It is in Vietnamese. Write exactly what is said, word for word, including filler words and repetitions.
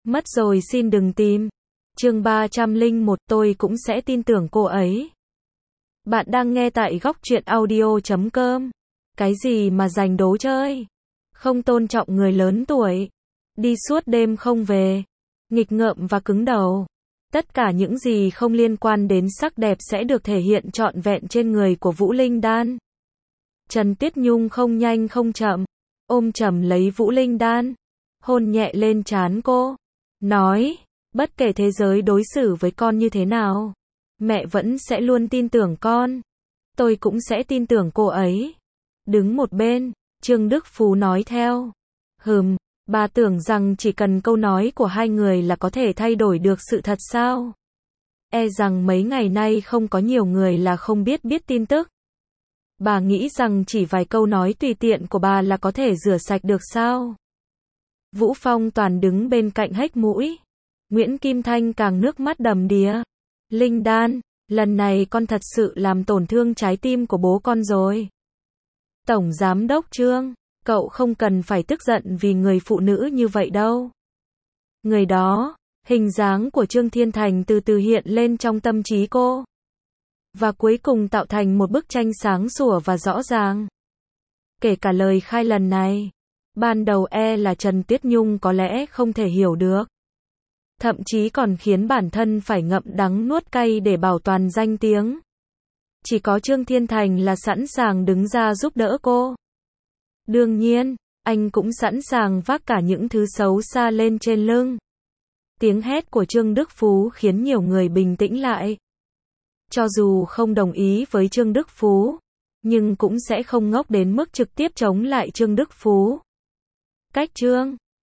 Mất rồi xin đừng tìm. Chương ba trăm lẻ một, tôi cũng sẽ tin tưởng cô ấy. Bạn đang nghe tại góc truyện audio chấm com. Cái gì mà giành đố chơi? Không tôn trọng người lớn tuổi. Đi suốt đêm không về. Nghịch ngợm và cứng đầu. Tất cả những gì không liên quan đến sắc đẹp sẽ được thể hiện trọn vẹn trên người của Vũ Linh Đan. Trần Tuyết Nhung không nhanh không chậm, ôm chầm lấy Vũ Linh Đan, hôn nhẹ lên trán cô, nói, bất kể thế giới đối xử với con như thế nào, mẹ vẫn sẽ luôn tin tưởng con. Tôi cũng sẽ tin tưởng cô ấy. Đứng một bên, Trương Đức Phú nói theo. Hừm, bà tưởng rằng chỉ cần câu nói của hai người là có thể thay đổi được sự thật sao? E rằng mấy ngày nay không có nhiều người là không biết biết tin tức. Bà nghĩ rằng chỉ vài câu nói tùy tiện của bà là có thể rửa sạch được sao? Vũ Phong Toàn đứng bên cạnh hếch mũi. Nguyễn Kim Thanh càng nước mắt đầm đìa. Linh Đan, lần này con thật sự làm tổn thương trái tim của bố con rồi. Tổng Giám đốc Trương, cậu không cần phải tức giận vì người phụ nữ như vậy đâu. Người đó, hình dáng của Trương Thiên Thành từ từ hiện lên trong tâm trí cô. Và cuối cùng tạo thành một bức tranh sáng sủa và rõ ràng. Kể cả lời khai lần này, ban đầu e là Trần Tuyết Nhung có lẽ không thể hiểu được. Thậm chí còn khiến bản thân phải ngậm đắng nuốt cay để bảo toàn danh tiếng. Chỉ có Trương Thiên Thành là sẵn sàng đứng ra giúp đỡ cô. Đương nhiên, anh cũng sẵn sàng vác cả những thứ xấu xa lên trên lưng. Tiếng hét của Trương Đức Phú khiến nhiều người bình tĩnh lại. Cho dù không đồng ý với Trương Đức Phú, nhưng cũng sẽ không ngốc đến mức trực tiếp chống lại Trương Đức Phú. Cách Trương